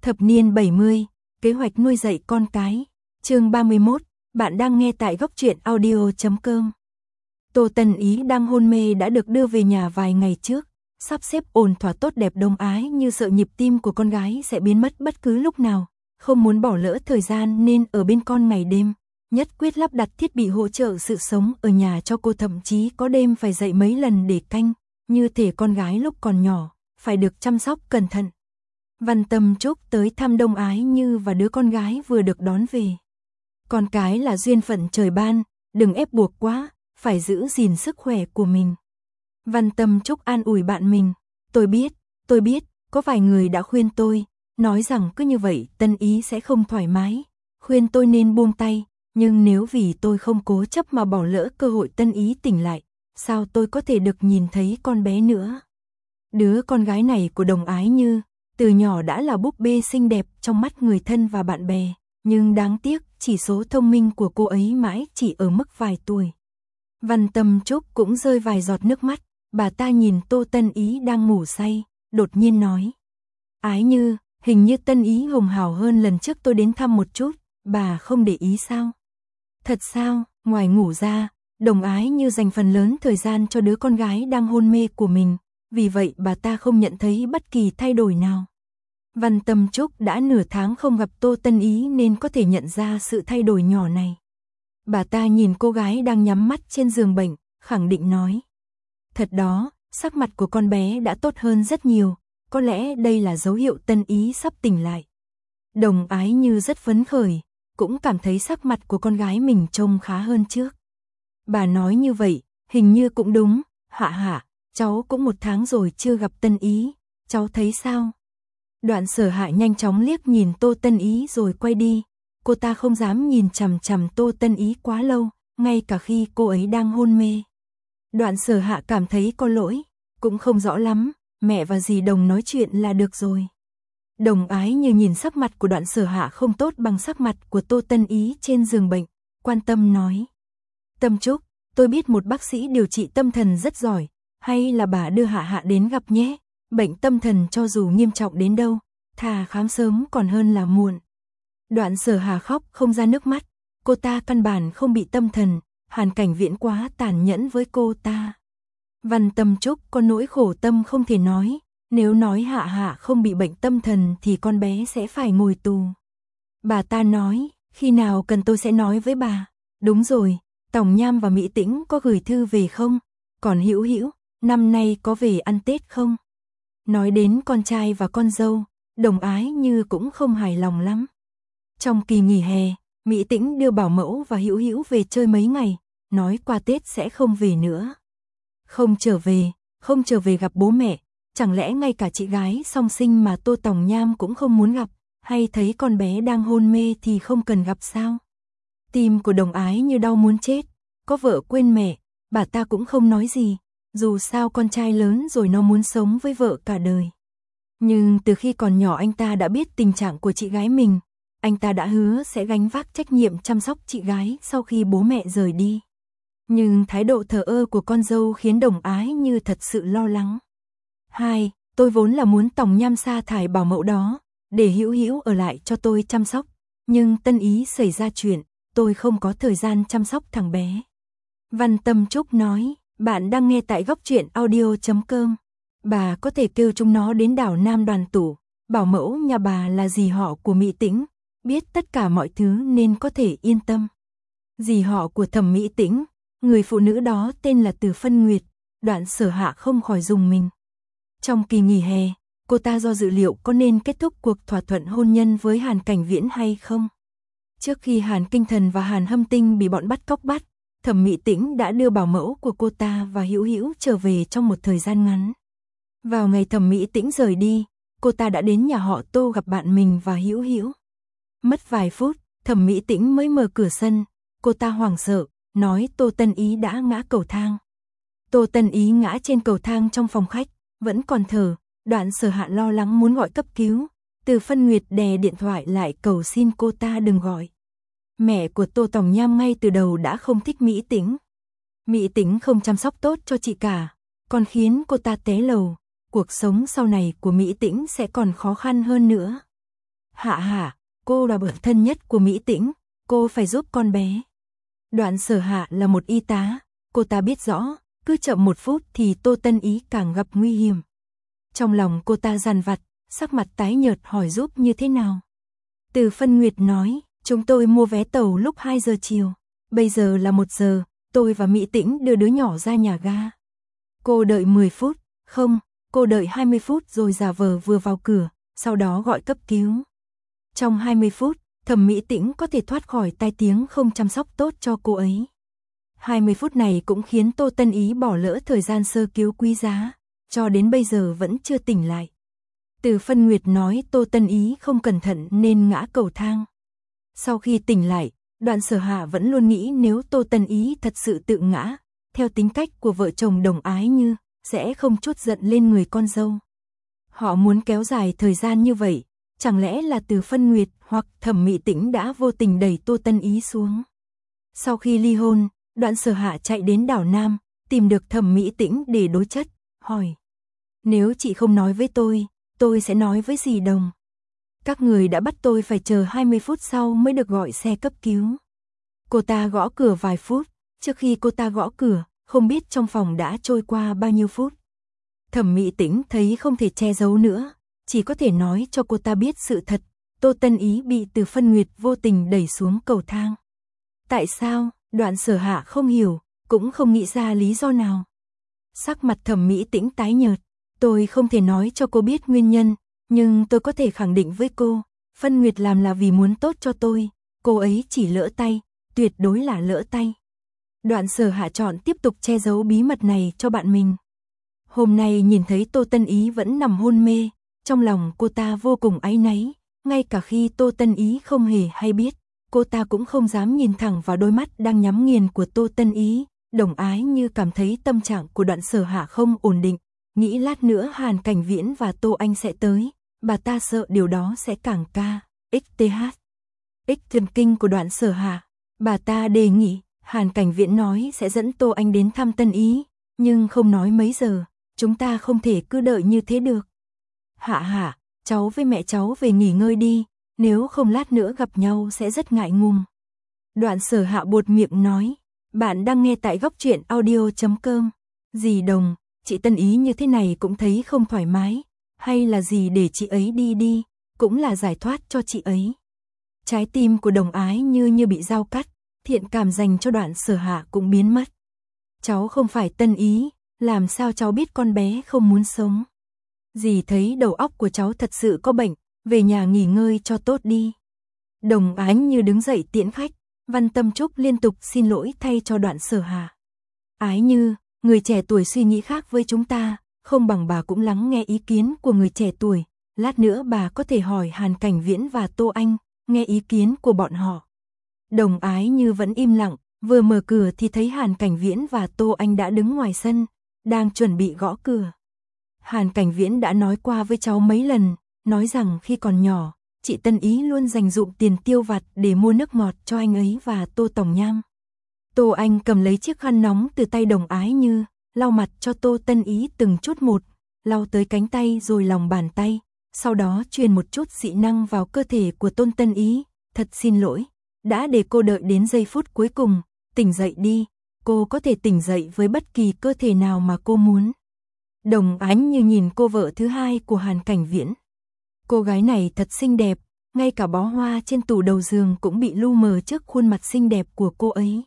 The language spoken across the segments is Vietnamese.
Thập niên 70, kế hoạch nuôi dạy con cái. Chương 31, bạn đang nghe tại góc truyện audio.com. Tô Tân Ý đang hôn mê đã được đưa về nhà vài ngày trước, sắp xếp ổn thỏa tốt đẹp Đồng Ái như sợ nhịp tim của con gái sẽ biến mất bất cứ lúc nào, không muốn bỏ lỡ thời gian nên ở bên con ngày đêm, nhất quyết lắp đặt thiết bị hỗ trợ sự sống ở nhà cho cô, thậm chí có đêm phải dậy mấy lần để canh, như thể con gái lúc còn nhỏ, phải được chăm sóc cẩn thận. Văn Tâm Trúc tới thăm Đông Ái Như và đứa con gái vừa được đón về. Con cái là duyên phận trời ban, đừng ép buộc quá, phải giữ gìn sức khỏe của mình. Văn Tâm Trúc an ủi bạn mình, tôi biết, có vài người đã khuyên tôi, nói rằng cứ như vậy Tân Ý sẽ không thoải mái, khuyên tôi nên buông tay, nhưng nếu vì tôi không cố chấp mà bỏ lỡ cơ hội Tân Ý tỉnh lại, sao tôi có thể được nhìn thấy con bé nữa. Đứa con gái này của Đồng Ái Như, từ nhỏ đã là búp bê xinh đẹp trong mắt người thân và bạn bè, nhưng đáng tiếc chỉ số thông minh của cô ấy mãi chỉ ở mức vài tuổi. Văn Tâm Trúc cũng rơi vài giọt nước mắt, bà ta nhìn Tô Tân Ý đang ngủ say, đột nhiên nói. Ái Như, hình như Tân Ý hồng hào hơn lần trước tôi đến thăm một chút, bà không để ý sao? Thật sao, ngoài ngủ ra, Đồng Ái Như dành phần lớn thời gian cho đứa con gái đang hôn mê của mình, vì vậy bà ta không nhận thấy bất kỳ thay đổi nào. Văn Tâm Trúc đã nửa tháng không gặp Tô Tân Ý nên có thể nhận ra sự thay đổi nhỏ này. Bà ta nhìn cô gái đang nhắm mắt trên giường bệnh, khẳng định nói. Thật đó, sắc mặt của con bé đã tốt hơn rất nhiều, có lẽ đây là dấu hiệu Tân Ý sắp tỉnh lại. Đồng Ái Như rất phấn khởi, cũng cảm thấy sắc mặt của con gái mình trông khá hơn trước. Bà nói như vậy, hình như cũng đúng, Hạ, cháu cũng 1 tháng rồi chưa gặp Tân Ý, cháu thấy sao? Đoạn Sở Hạ nhanh chóng liếc nhìn Tô Tân Ý rồi quay đi, cô ta không dám nhìn chằm chằm Tô Tân Ý quá lâu, ngay cả khi cô ấy đang hôn mê. Đoạn Sở Hạ cảm thấy có lỗi, cũng không rõ lắm, mẹ và dì Đồng nói chuyện là được rồi. Đồng Ái Như nhìn sắc mặt của Đoạn Sở Hạ không tốt bằng sắc mặt của Tô Tân Ý trên giường bệnh, quan tâm nói. Tâm Trúc, tôi biết một bác sĩ điều trị tâm thần rất giỏi, hay là bà đưa Hạ đến gặp nhé, bệnh tâm thần cho dù nghiêm trọng đến đâu, thà khám sớm còn hơn là muộn. Đoạn Sở Hạ khóc không ra nước mắt, cô ta căn bản không bị tâm thần, Hàn Cảnh Viễn quá tàn nhẫn với cô ta. Văn Tâm Trúc có nỗi khổ tâm không thể nói, nếu nói Hạ không bị bệnh tâm thần thì con bé sẽ phải ngồi tù. Bà ta nói, khi nào cần tôi sẽ nói với bà. Đúng rồi, Tòng Nham và Mỹ Tĩnh có gửi thư về không? Còn Hữu, năm nay có về ăn Tết không? Nói đến con trai và con dâu, Đồng Ái Như cũng không hài lòng lắm. Trong kỳ nghỉ hè, Mỹ Tĩnh đưa bảo mẫu và Hữu về chơi mấy ngày, nói qua Tết sẽ không về nữa. Không trở về gặp bố mẹ, chẳng lẽ ngay cả chị gái song sinh mà Tô Tòng Nham cũng không muốn gặp, hay thấy con bé đang hôn mê thì không cần gặp sao? Tim của Đồng Ái Như đau muốn chết, có vợ quên mẹ, bà ta cũng không nói gì, dù sao con trai lớn rồi nó muốn sống với vợ cả đời. Nhưng từ khi còn nhỏ anh ta đã biết tình trạng của chị gái mình, anh ta đã hứa sẽ gánh vác trách nhiệm chăm sóc chị gái sau khi bố mẹ rời đi. Nhưng thái độ thờ ơ của con dâu khiến Đồng Ái Như thật sự lo lắng. Tôi vốn là muốn Tòng Nham sa thải bảo mẫu đó, để Hữu ở lại cho tôi chăm sóc, nhưng Tân Ý xảy ra chuyện, tôi không có thời gian chăm sóc thằng bé. Văn Tâm Trúc nói, bạn đang nghe tại góc truyện audio.com. Bà có thể kêu chúng nó đến đảo Nam Đoàn Tủ, bảo mẫu nhà bà là dì họ của Mỹ Tĩnh, biết tất cả mọi thứ nên có thể yên tâm. Dì họ của Thẩm Mỹ Tĩnh, người phụ nữ đó tên là Từ Phân Nguyệt. Đoạn Sở Hạ không khỏi rùng mình. Trong kỳ nghỉ hè, cô ta do dự liệu có nên kết thúc cuộc thỏa thuận hôn nhân với Hàn Cảnh Viễn hay không. Trước khi Hàn Kinh Thần và Hàn Hâm Tinh bị bọn bắt cóc bắt, Thẩm Mỹ Tĩnh đã đưa bảo mẫu của cô ta và Hữu trở về trong một thời gian ngắn. Vào ngày Thẩm Mỹ Tĩnh rời đi, cô ta đã đến nhà họ Tô gặp bạn mình và Hữu. Mất vài phút, Thẩm Mỹ Tĩnh mới mở cửa sân, cô ta hoảng sợ, nói Tô Tân Ý đã ngã cầu thang. Tô Tân Ý ngã trên cầu thang trong phòng khách, vẫn còn thở, Đoạn Sở Hạ lo lắng muốn gọi cấp cứu, Từ Phân Nguyệt đè điện thoại lại cầu xin cô ta đừng gọi. Mẹ của Tô Tòng Nham ngay từ đầu đã không thích Mỹ Tĩnh. Mỹ Tĩnh không chăm sóc tốt cho chị cả, còn khiến cô ta té lầu, cuộc sống sau này của Mỹ Tĩnh sẽ còn khó khăn hơn nữa. Hạ Hạ, cô là bạn thân nhất của Mỹ Tĩnh, cô phải giúp con bé. Đoạn Sở Hạ là một y tá, cô ta biết rõ, cứ chậm 1 phút thì Tô Tân Ý càng gặp nguy hiểm. Trong lòng cô ta dằn vặt, sắc mặt tái nhợt hỏi giúp như thế nào. Từ Phân Nguyệt nói, chúng tôi mua vé tàu lúc 2 giờ chiều, bây giờ là 1 giờ, tôi và Mỹ Tĩnh đưa đứa nhỏ ra nhà ga. Cô đợi 10 phút, không, cô đợi 20 phút rồi giả vờ vừa vào cửa, sau đó gọi cấp cứu. Trong 20 phút, Thẩm Mỹ Tĩnh có thể thoát khỏi tai tiếng không chăm sóc tốt cho cô ấy. 20 phút này cũng khiến Tô Tân Ý bỏ lỡ thời gian sơ cứu quý giá, cho đến bây giờ vẫn chưa tỉnh lại. Từ Phân Nguyệt nói Tô Tân Ý không cẩn thận nên ngã cầu thang. Sau khi tỉnh lại, Đoạn Sở Hạ vẫn luôn nghĩ nếu Tô Tân Ý thật sự tự ngã, theo tính cách của vợ chồng Đồng Ái Như, sẽ không trút giận lên người con dâu. Họ muốn kéo dài thời gian như vậy, chẳng lẽ là Từ Phân Nguyệt hoặc Thẩm Mỹ Tĩnh đã vô tình đẩy Tô Tân Ý xuống. Sau khi ly hôn, Đoạn Sở Hạ chạy đến đảo Nam, tìm được Thẩm Mỹ Tĩnh để đối chất, hỏi. Nếu chị không nói với tôi sẽ nói với dì Đồng. Các người đã bắt tôi phải chờ 20 phút sau mới được gọi xe cấp cứu. Cô ta gõ cửa vài phút, trước khi cô ta gõ cửa, không biết trong phòng đã trôi qua bao nhiêu phút. Thẩm Mỹ Tĩnh thấy không thể che giấu nữa, chỉ có thể nói cho cô ta biết sự thật, Tô Tân Ý bị Từ Phân Nguyệt vô tình đẩy xuống cầu thang. Tại sao? Đoạn Sở Hạ không hiểu, cũng không nghĩ ra lý do nào. Sắc mặt Thẩm Mỹ Tĩnh tái nhợt, tôi không thể nói cho cô biết nguyên nhân, nhưng tôi có thể khẳng định với cô, Phân Nguyệt làm là vì muốn tốt cho tôi, cô ấy chỉ lỡ tay, tuyệt đối là lỡ tay. Đoạn Sở Hạ chọn tiếp tục che giấu bí mật này cho bạn mình. Hôm nay nhìn thấy Tô Tân Ý vẫn nằm hôn mê, trong lòng cô ta vô cùng áy náy, ngay cả khi Tô Tân Ý không hề hay biết, cô ta cũng không dám nhìn thẳng vào đôi mắt đang nhắm nghiền của Tô Tân Ý. Đồng Ái Như cảm thấy tâm trạng của Đoạn Sở Hạ không ổn định, nghĩ lát nữa Hàn Cảnh Viễn và Tô Anh sẽ tới, bà ta sợ điều đó sẽ càng thần kinh của Đoạn Sở Hạ. Bà ta đề nghị, Hàn Cảnh Viễn nói sẽ dẫn Tô Anh đến thăm Tân Ý, nhưng không nói mấy giờ, chúng ta không thể cứ đợi như thế được. Hạ Hạ, cháu với mẹ cháu về nghỉ ngơi đi, nếu không lát nữa gặp nhau sẽ rất ngại ngùng. Đoạn Sở Hạ buột miệng nói, bạn đang nghe tại Góc Truyện Audio.com. Dì Đồng, chị Tân Ý như thế này cũng thấy không thoải mái, hay là dì để chị ấy đi, cũng là giải thoát cho chị ấy. Trái tim của Đồng Ái như bị dao cắt, thiện cảm dành cho Đoạn Sở Hạ cũng biến mất. Cháu không phải Tân Ý, làm sao cháu biết con bé không muốn sống. Dì thấy đầu óc của cháu thật sự có bệnh, về nhà nghỉ ngơi cho tốt đi. Đồng Ái Như đứng dậy tiễn khách, Văn Tâm Trúc liên tục xin lỗi thay cho Đoạn Sở Hạ. Ái Như, người trẻ tuổi suy nghĩ khác với chúng ta, không bằng bà cũng lắng nghe ý kiến của người trẻ tuổi, lát nữa bà có thể hỏi Hàn Cảnh Viễn và Tô Anh, nghe ý kiến của bọn họ. Đồng Ái Như vẫn im lặng, vừa mở cửa thì thấy Hàn Cảnh Viễn và Tô Anh đã đứng ngoài sân, đang chuẩn bị gõ cửa. Hàn Cảnh Viễn đã nói qua với cháu mấy lần, nói rằng khi còn nhỏ, chị Tân Ý luôn dành dụm tiền tiêu vặt để mua nước ngọt cho anh ấy và Tô Tổng Nham. Tô Anh cầm lấy chiếc khăn nóng từ tay Đồng Ái Như, lau mặt cho Tô Tân Ý từng chút một, lau tới cánh tay rồi lòng bàn tay, sau đó truyền một chút dị năng vào cơ thể của Tôn Tân Ý. Thật xin lỗi, đã để cô đợi đến giây phút cuối cùng, tỉnh dậy đi, cô có thể tỉnh dậy với bất kỳ cơ thể nào mà cô muốn. Đồng Ái Như nhìn cô vợ thứ hai của Hàn Cảnh Viễn. Cô gái này thật xinh đẹp, ngay cả bó hoa trên tủ đầu giường cũng bị lu mờ trước khuôn mặt xinh đẹp của cô ấy.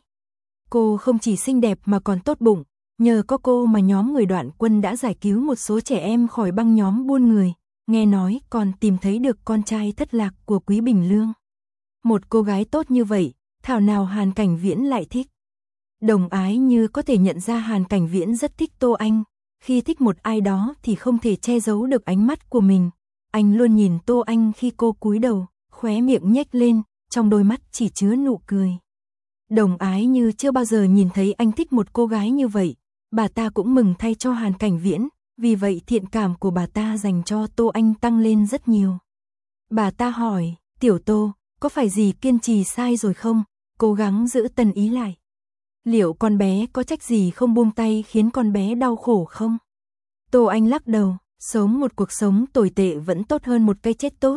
Cô không chỉ xinh đẹp mà còn tốt bụng, nhờ có cô mà nhóm người Đoạn Quân đã giải cứu một số trẻ em khỏi băng nhóm buôn người, nghe nói còn tìm thấy được con trai thất lạc của Quý Bình Lương. Một cô gái tốt như vậy, thảo nào Hàn Cảnh Viễn lại thích. Đồng Ái Như có thể nhận ra Hàn Cảnh Viễn rất thích Tô Anh, khi thích một ai đó thì không thể che giấu được ánh mắt của mình. Anh luôn nhìn Tô Anh khi cô cúi đầu, khóe miệng nhếch lên, trong đôi mắt chỉ chứa nụ cười. Đồng Ái Như chưa bao giờ nhìn thấy anh thích một cô gái như vậy, bà ta cũng mừng thay cho Hàn Cảnh Viễn, vì vậy thiện cảm của bà ta dành cho Tô Anh tăng lên rất nhiều. Bà ta hỏi, Tiểu Tô, có phải dì kiên trì sai rồi không, cố gắng giữ Tân Ý lại. Liệu con bé có trách gì không buông tay khiến con bé đau khổ không? Tô Anh lắc đầu, sống một cuộc sống tồi tệ vẫn tốt hơn một cái chết tốt,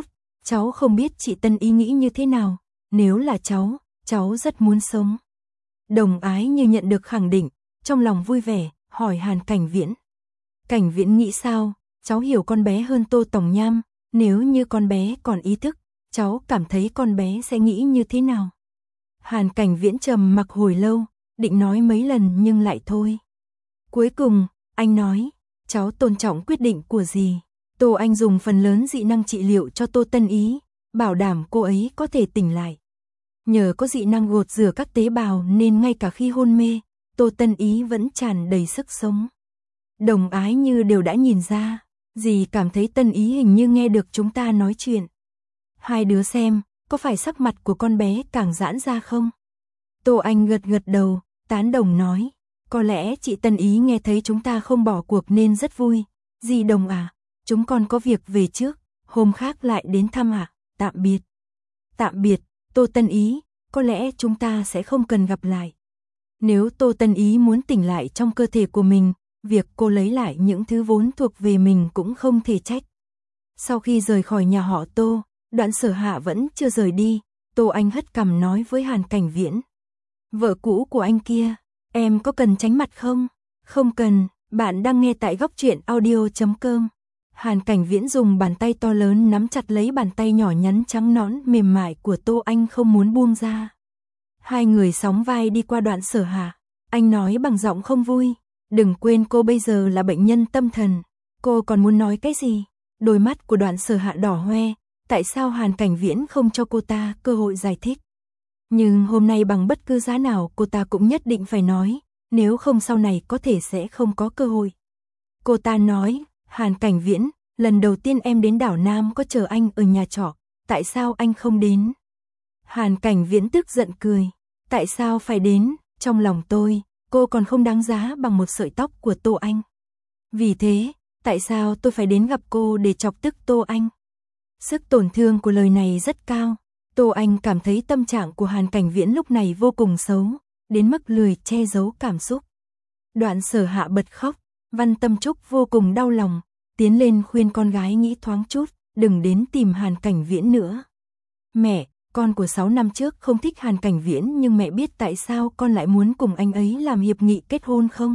cháu không biết chị Tân Ý nghĩ như thế nào, nếu là cháu rất muốn sống. Đồng Ái Như nhận được khẳng định, trong lòng vui vẻ, hỏi Hàn Cảnh Viễn. Cảnh Viễn nghĩ sao, cháu hiểu con bé hơn Tô Tòng Nham, nếu như con bé còn ý thức, cháu cảm thấy con bé sẽ nghĩ như thế nào? Hàn Cảnh Viễn trầm mặc hồi lâu, định nói mấy lần nhưng lại thôi. Cuối cùng, anh nói, cháu tôn trọng quyết định của dì. Tô Anh dùng phần lớn dị năng trị liệu cho Tô Tân Ý, bảo đảm cô ấy có thể tỉnh lại. Nhờ có dị năng gột rửa các tế bào nên ngay cả khi hôn mê, Tô Tân Ý vẫn tràn đầy sức sống. Đồng Ái Như đều đã nhìn ra, dì cảm thấy Tân Ý hình như nghe được chúng ta nói chuyện. Hai đứa xem, có phải sắc mặt của con bé càng giãn ra không? Tô Anh gật gật đầu, tán đồng nói, có lẽ chị Tân Ý nghe thấy chúng ta không bỏ cuộc nên rất vui. Dì Đồng à, chúng con có việc về trước, hôm khác lại đến thăm à, tạm biệt. Tạm biệt, Tô Tân Ý, có lẽ chúng ta sẽ không cần gặp lại. Nếu Tô Tân Ý muốn tỉnh lại trong cơ thể của mình, việc cô lấy lại những thứ vốn thuộc về mình cũng không thể trách. Sau khi rời khỏi nhà họ Tô, Đoạn Sở Hạ vẫn chưa rời đi, Tô Anh hất cằm nói với Hàn Cảnh Viễn. Vợ cũ của anh kia, em có cần tránh mặt không? Không cần, bạn đang nghe tại góc truyện audio.com. Hàn Cảnh Viễn dùng bàn tay to lớn nắm chặt lấy bàn tay nhỏ nhắn trắng nõn mềm mại của Tô Anh không muốn buông ra. Hai người sóng vai đi qua Đoạn Sở Hạ, anh nói bằng giọng không vui, đừng quên cô bây giờ là bệnh nhân tâm thần. Cô còn muốn nói cái gì? Đôi mắt của Đoạn Sở Hạ đỏ hoe, tại sao Hàn Cảnh Viễn không cho cô ta cơ hội giải thích? Nhưng hôm nay bằng bất cứ giá nào cô ta cũng nhất định phải nói, nếu không sau này có thể sẽ không có cơ hội. Cô ta nói, Hàn Cảnh Viễn, lần đầu tiên em đến đảo Nam có chờ anh ở nhà trọ, tại sao anh không đến? Hàn Cảnh Viễn tức giận cười, tại sao phải đến, trong lòng tôi, cô còn không đáng giá bằng một sợi tóc của Tô Anh. Vì thế, tại sao tôi phải đến gặp cô để chọc tức Tô Anh? Sức tổn thương của lời này rất cao. Tô Anh cảm thấy tâm trạng của Hàn Cảnh Viễn lúc này vô cùng xấu, đến mức lười che giấu cảm xúc. Đoạn Sở Hạ bật khóc, Văn Tâm Trúc vô cùng đau lòng, tiến lên khuyên con gái nghĩ thoáng chút, đừng đến tìm Hàn Cảnh Viễn nữa. Mẹ, con của 6 năm trước không thích Hàn Cảnh Viễn nhưng mẹ biết tại sao con lại muốn cùng anh ấy làm hiệp nghị kết hôn không?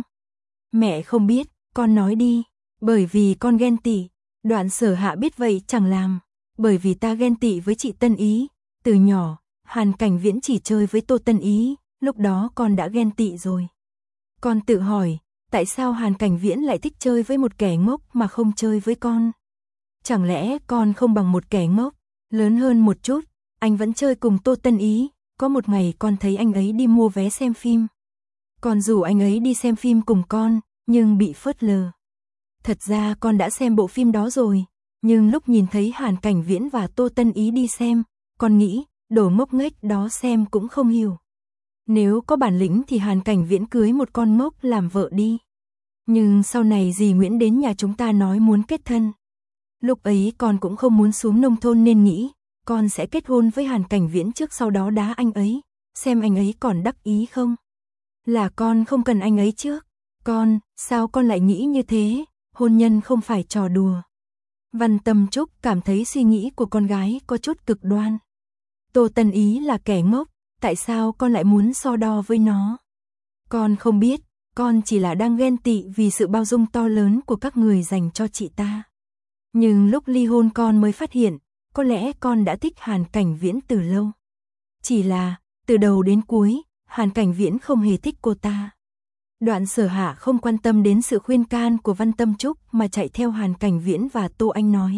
Mẹ không biết, con nói đi, bởi vì con ghen tị. Đoạn Sở Hạ biết vậy chẳng làm, bởi vì ta ghen tị với chị Tân Ý. Từ nhỏ, Hàn Cảnh Viễn chỉ chơi với Tô Tân Ý, lúc đó con đã ghen tị rồi. Con tự hỏi, tại sao Hàn Cảnh Viễn lại thích chơi với một kẻ ngốc mà không chơi với con? Chẳng lẽ con không bằng một kẻ ngốc, lớn hơn một chút, anh vẫn chơi cùng Tô Tân Ý, có một ngày con thấy anh ấy đi mua vé xem phim. Con rủ anh ấy đi xem phim cùng con, nhưng bị phớt lờ. Thật ra con đã xem bộ phim đó rồi, nhưng lúc nhìn thấy Hàn Cảnh Viễn và Tô Tân Ý đi xem, con nghĩ, đồ ngốc nghếch đó xem cũng không hiểu. Nếu có bản lĩnh thì Hàn Cảnh Viễn cưới một con ngốc làm vợ đi. Nhưng sau này dì Nguyễn đến nhà chúng ta nói muốn kết thân. Lúc ấy con cũng không muốn xuống nông thôn nên nghĩ, con sẽ kết hôn với Hàn Cảnh Viễn trước sau đó đá anh ấy, xem anh ấy còn đắc ý không. Là con không cần anh ấy trước. Con, sao con lại nghĩ như thế, hôn nhân không phải trò đùa. Văn Tâm Trúc cảm thấy suy nghĩ của con gái có chút cực đoan. Tô Tân Ý là kẻ ngốc, tại sao con lại muốn so đo với nó? Con không biết, con chỉ là đang ghen tị vì sự bao dung to lớn của các người dành cho chị ta. Nhưng lúc ly hôn con mới phát hiện, có lẽ con đã thích Hàn Cảnh Viễn từ lâu. Chỉ là, từ đầu đến cuối, Hàn Cảnh Viễn không hề thích cô ta. Đoạn Sở Hạ không quan tâm đến sự khuyên can của Văn Tâm Trúc mà chạy theo Hàn Cảnh Viễn và Tô Anh nói.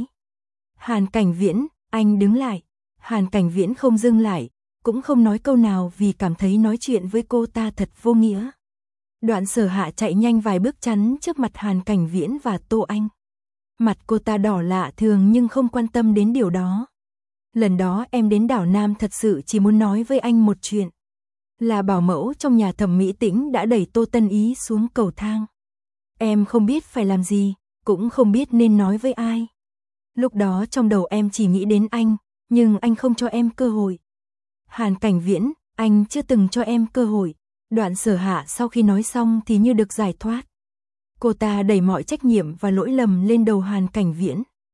Hàn Cảnh Viễn, anh đứng lại. Hàn Cảnh Viễn không dừng lại, cũng không nói câu nào vì cảm thấy nói chuyện với cô ta thật vô nghĩa. Đoạn Sở Hạ chạy nhanh vài bước chắn trước mặt Hàn Cảnh Viễn và Tô Anh. Mặt cô ta đỏ lạ thường nhưng không quan tâm đến điều đó. Lần đó em đến đảo Nam thật sự chỉ muốn nói với anh một chuyện. Là bảo mẫu trong nhà Thẩm Mỹ Tĩnh đã đẩy Tô Tân Ý xuống cầu thang. Em không biết phải làm gì, cũng không biết nên nói với ai. Lúc đó trong đầu em chỉ nghĩ đến anh, nhưng anh không cho em cơ hội. Hàn Cảnh Viễn, anh chưa từng cho em cơ hội. Đoạn Sở Hạ sau khi nói xong thì như được giải thoát. Cô ta đẩy mọi trách nhiệm và lỗi lầm lên đầu Hàn Cảnh Viễn.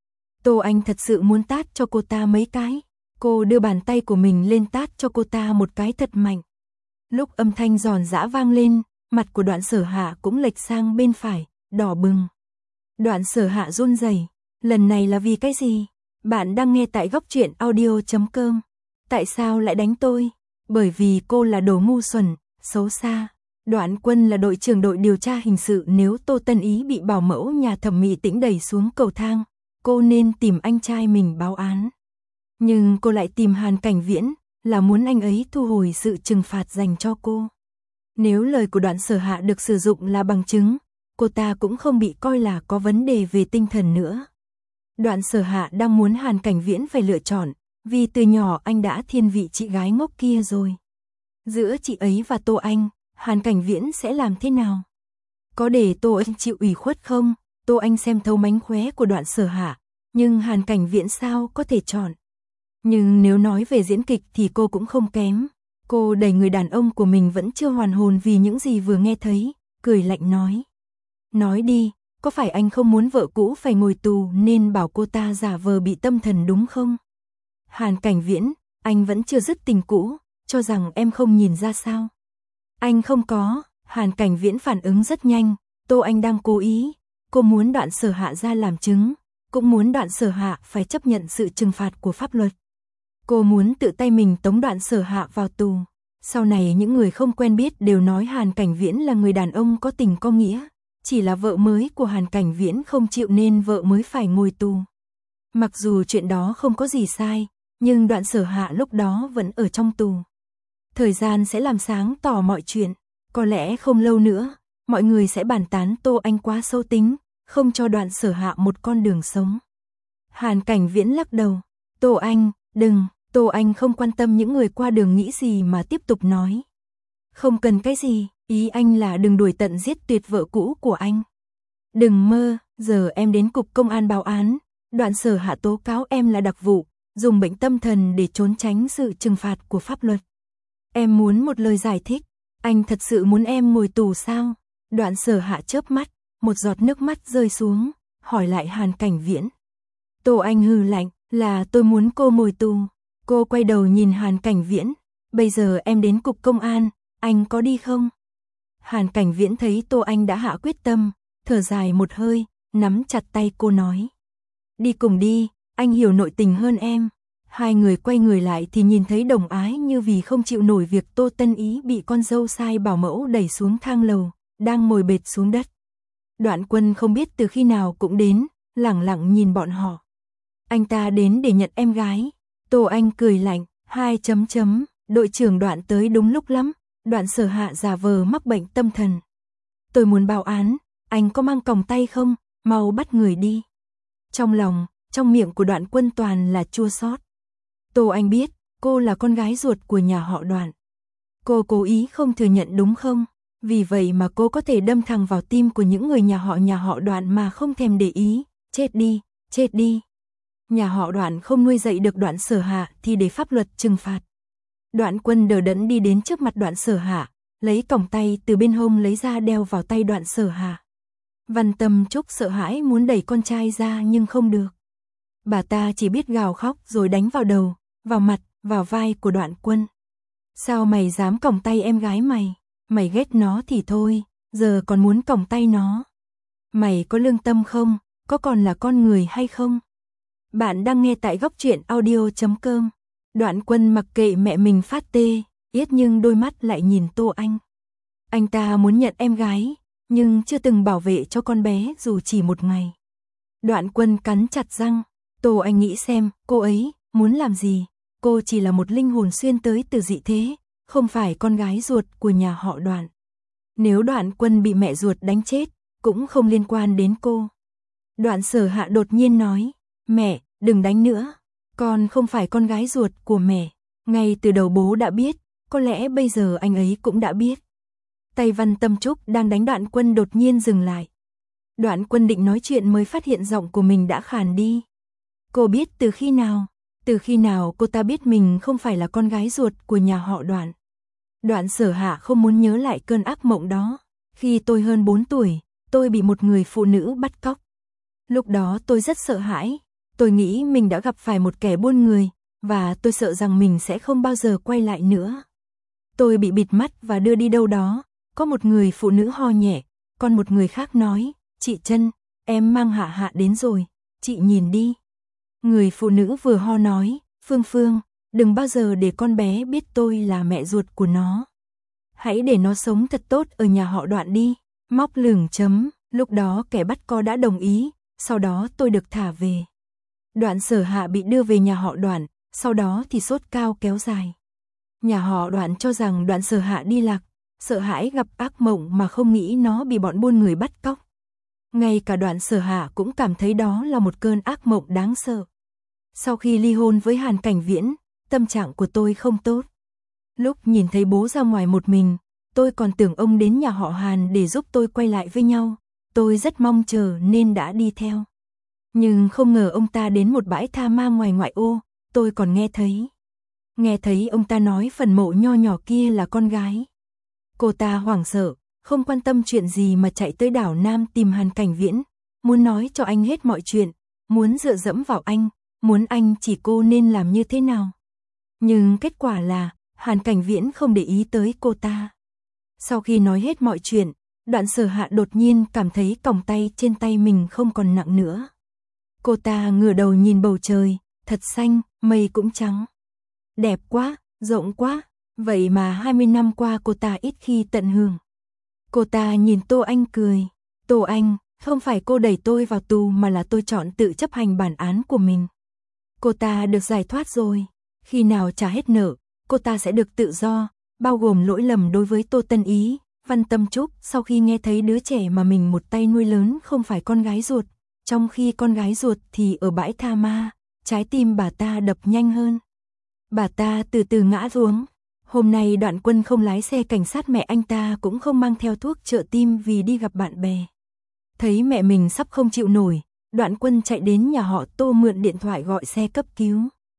Tô Anh thật sự muốn tát cho cô ta mấy cái. Cô đưa bàn tay của mình lên tát cho cô ta một cái thật mạnh. Lúc âm thanh giòn giã vang lên, mặt của Đoạn Sở Hạ cũng lệch sang bên phải, đỏ bừng. Đoạn Sở Hạ run rẩy, lần này là vì cái gì? Bạn đang nghe tại góc truyện audio.com. Tại sao lại đánh tôi? Bởi vì cô là đồ ngu xuẩn, xấu xa. Đoạn Quân là đội trưởng đội điều tra hình sự, nếu Tô Tân Ý bị bảo mẫu nhà thẩm mỹ Tĩnh đẩy xuống cầu thang, cô nên tìm anh trai mình báo án. Nhưng cô lại tìm Hàn Cảnh Viễn, là muốn anh ấy thu hồi sự trừng phạt dành cho cô. Nếu lời của Đoạn Sở Hạ được sử dụng là bằng chứng, cô ta cũng không bị coi là có vấn đề về tinh thần nữa. Đoạn Sở Hạ đang muốn Hàn Cảnh Viễn phải lựa chọn, vì từ nhỏ anh đã thiên vị chị gái ngốc kia rồi. Giữa chị ấy và Tô Anh, Hàn Cảnh Viễn sẽ làm thế nào? Có để Tô Anh chịu ủy khuất không? Tô Anh xem thấu mánh khóe của Đoạn Sở Hạ, nhưng Hàn Cảnh Viễn sao có thể chọn? Nhưng nếu nói về diễn kịch thì cô cũng không kém. Cô đẩy người đàn ông của mình vẫn chưa hoàn hồn vì những gì vừa nghe thấy, cười lạnh nói. Nói đi, có phải anh không muốn vợ cũ phải ngồi tù nên bảo cô ta giả vờ bị tâm thần đúng không? Hàn Cảnh Viễn, anh vẫn chưa dứt tình cũ, cho rằng em không nhìn ra sao? Anh không có. Hàn Cảnh Viễn phản ứng rất nhanh. Tô Anh đang cố ý. Cô muốn Đoạn Sở Hạ ra làm chứng, cũng muốn Đoạn Sở Hạ phải chấp nhận sự trừng phạt của pháp luật. Cô muốn tự tay mình tống Đoạn Sở Hạ vào tù. Sau này những người không quen biết đều nói Hàn Cảnh Viễn là người đàn ông có tình có nghĩa. Chỉ là vợ mới của Hàn Cảnh Viễn không chịu nên vợ mới phải ngồi tù. Mặc dù chuyện đó không có gì sai, nhưng Đoạn Sở Hạ lúc đó vẫn ở trong tù. Thời gian sẽ làm sáng tỏ mọi chuyện. Có lẽ không lâu nữa, mọi người sẽ bàn tán Tô Anh quá xấu tính, không cho Đoạn Sở Hạ một con đường sống. Hàn Cảnh Viễn lắc đầu. Tô Anh, đừng. Tô Anh không quan tâm những người qua đường nghĩ gì mà tiếp tục nói. Không cần cái gì, ý anh là đừng đuổi tận giết tuyệt vợ cũ của anh. Đừng mơ, giờ em đến cục công an báo án, Đoạn Sở Hạ tố cáo em là đặc vụ, dùng bệnh tâm thần để trốn tránh sự trừng phạt của pháp luật. Em muốn một lời giải thích, anh thật sự muốn em ngồi tù sao? Đoạn Sở Hạ chớp mắt, một giọt nước mắt rơi xuống, hỏi lại Hàn Cảnh Viễn. Tô Anh hừ lạnh, là tôi muốn cô ngồi tù. Cô quay đầu nhìn Hàn Cảnh Viễn, bây giờ em đến cục công an, anh có đi không? Hàn Cảnh Viễn thấy Tô Anh đã hạ quyết tâm, thở dài một hơi, nắm chặt tay cô nói. Đi cùng đi, anh hiểu nội tình hơn em. Hai người quay người lại thì nhìn thấy Đồng Ái Như vì không chịu nổi việc Tô Tân Ý bị con dâu sai bảo mẫu đẩy xuống thang lầu, đang ngồi bệt xuống đất. Đoạn Quân không biết từ khi nào cũng đến, lẳng lặng nhìn bọn họ. Anh ta đến để nhận em gái. Tô Anh cười lạnh, đội trưởng Đoạn tới đúng lúc lắm. Đoạn Sở Hạ giả vờ mắc bệnh tâm thần. Tôi muốn báo án, anh có mang còng tay không? Mau bắt người đi. Trong lòng, trong miệng của Đoạn Quân toàn là chua xót. Tô Anh biết, cô là con gái ruột của nhà họ Đoạn. Cô cố ý không thừa nhận đúng không? Vì vậy mà cô có thể đâm thẳng vào tim của những người nhà họ Đoạn mà không thèm để ý. Chết đi, chết đi. Nhà họ Đoạn không nuôi dạy được Đoạn Sở Hạ thì để pháp luật trừng phạt. Đoạn Quân đờ đẫn đi đến trước mặt Đoạn Sở Hạ, lấy còng tay từ bên hông lấy ra đeo vào tay Đoạn Sở Hạ. Văn Tâm Trúc sợ hãi muốn đẩy con trai ra nhưng không được. Bà ta chỉ biết gào khóc rồi đánh vào đầu, vào mặt, vào vai của Đoạn Quân. Sao mày dám còng tay em gái mày? Mày ghét nó thì thôi, giờ còn muốn còng tay nó. Mày có lương tâm không? Có còn là con người hay không? Bạn đang nghe tại góc truyện audio.com. Đoạn Quân mặc kệ mẹ mình phát tê, yết nhưng đôi mắt lại nhìn Tô Anh. Anh ta muốn nhận em gái, nhưng chưa từng bảo vệ cho con bé dù chỉ một ngày. Đoạn Quân cắn chặt răng. Tô Anh nghĩ xem, cô ấy muốn làm gì? Cô chỉ là một linh hồn xuyên tới từ dị thế, không phải con gái ruột của nhà họ Đoạn. Nếu Đoạn Quân bị mẹ ruột đánh chết, cũng không liên quan đến cô. Đoạn Sở Hạ đột nhiên nói, mẹ, đừng đánh nữa. Con không phải con gái ruột của mẹ. Ngay từ đầu bố đã biết, có lẽ bây giờ anh ấy cũng đã biết. Tay Văn Tâm Trúc đang đánh Đoạn Quân đột nhiên dừng lại. Đoạn Quân định nói chuyện mới phát hiện giọng của mình đã khàn đi. Cô biết từ khi nào? Từ khi nào cô ta biết mình không phải là con gái ruột của nhà họ Đoạn? Đoạn Sở Hạ không muốn nhớ lại cơn ác mộng đó. Khi tôi hơn 4 tuổi, tôi bị một người phụ nữ bắt cóc. Lúc đó tôi rất sợ hãi. Tôi nghĩ mình đã gặp phải một kẻ buôn người, và tôi sợ rằng mình sẽ không bao giờ quay lại nữa. Tôi bị bịt mắt và đưa đi đâu đó, có một người phụ nữ ho nhẹ, còn một người khác nói, chị Trân, em mang Hạ Hạ đến rồi, chị nhìn đi. Người phụ nữ vừa ho nói, Phương Phương, đừng bao giờ để con bé biết tôi là mẹ ruột của nó. Hãy để nó sống thật tốt ở nhà họ Đoạn đi. Móc lửng chấm, lúc đó kẻ bắt cóc đã đồng ý, sau đó tôi được thả về. Đoạn Sở Hạ bị đưa về nhà họ Đoạn, sau đó thì sốt cao kéo dài. Nhà họ Đoạn cho rằng Đoạn Sở Hạ đi lạc, sợ hãi gặp ác mộng mà không nghĩ nó bị bọn buôn người bắt cóc. Ngay cả Đoạn Sở Hạ cũng cảm thấy đó là một cơn ác mộng đáng sợ. Sau khi ly hôn với Hàn Cảnh Viễn, tâm trạng của tôi không tốt. Lúc nhìn thấy bố ra ngoài một mình, tôi còn tưởng ông đến nhà họ Hàn để giúp tôi quay lại với nhau. Tôi rất mong chờ nên đã đi theo. Nhưng không ngờ ông ta đến một bãi tha ma ngoài ngoại ô, tôi còn nghe thấy ông ta nói phần mộ nho nhỏ kia là con gái. Cô ta hoảng sợ, không quan tâm chuyện gì mà chạy tới đảo Nam tìm Hàn Cảnh Viễn, muốn nói cho anh hết mọi chuyện, muốn dựa dẫm vào anh, muốn anh chỉ cô nên làm như thế nào. Nhưng kết quả là, Hàn Cảnh Viễn không để ý tới cô ta. Sau khi nói hết mọi chuyện, Đoạn Sở Hạ đột nhiên cảm thấy còng tay trên tay mình không còn nặng nữa. Cô ta ngửa đầu nhìn bầu trời, thật xanh, mây cũng trắng. Đẹp quá, rộng quá, vậy mà 20 năm qua cô ta ít khi tận hưởng. Cô ta nhìn Tô Anh cười, Tô Anh, không phải cô đẩy tôi vào tù mà là tôi chọn tự chấp hành bản án của mình. Cô ta được giải thoát rồi, khi nào trả hết nợ, cô ta sẽ được tự do, bao gồm lỗi lầm đối với Tô Tân Ý. Văn Tâm Trúc sau khi nghe thấy đứa trẻ mà mình một tay nuôi lớn không phải con gái ruột, trong khi con gái ruột thì ở bãi tha ma, trái tim bà ta đập nhanh hơn. Bà ta từ từ ngã xuống. Hôm nay Đoạn Quân không lái xe cảnh sát, mẹ anh ta cũng không mang theo thuốc trợ tim vì đi gặp bạn bè. Thấy mẹ mình sắp không chịu nổi, Đoạn Quân chạy đến nhà họ Tô mượn điện thoại gọi xe cấp cứu.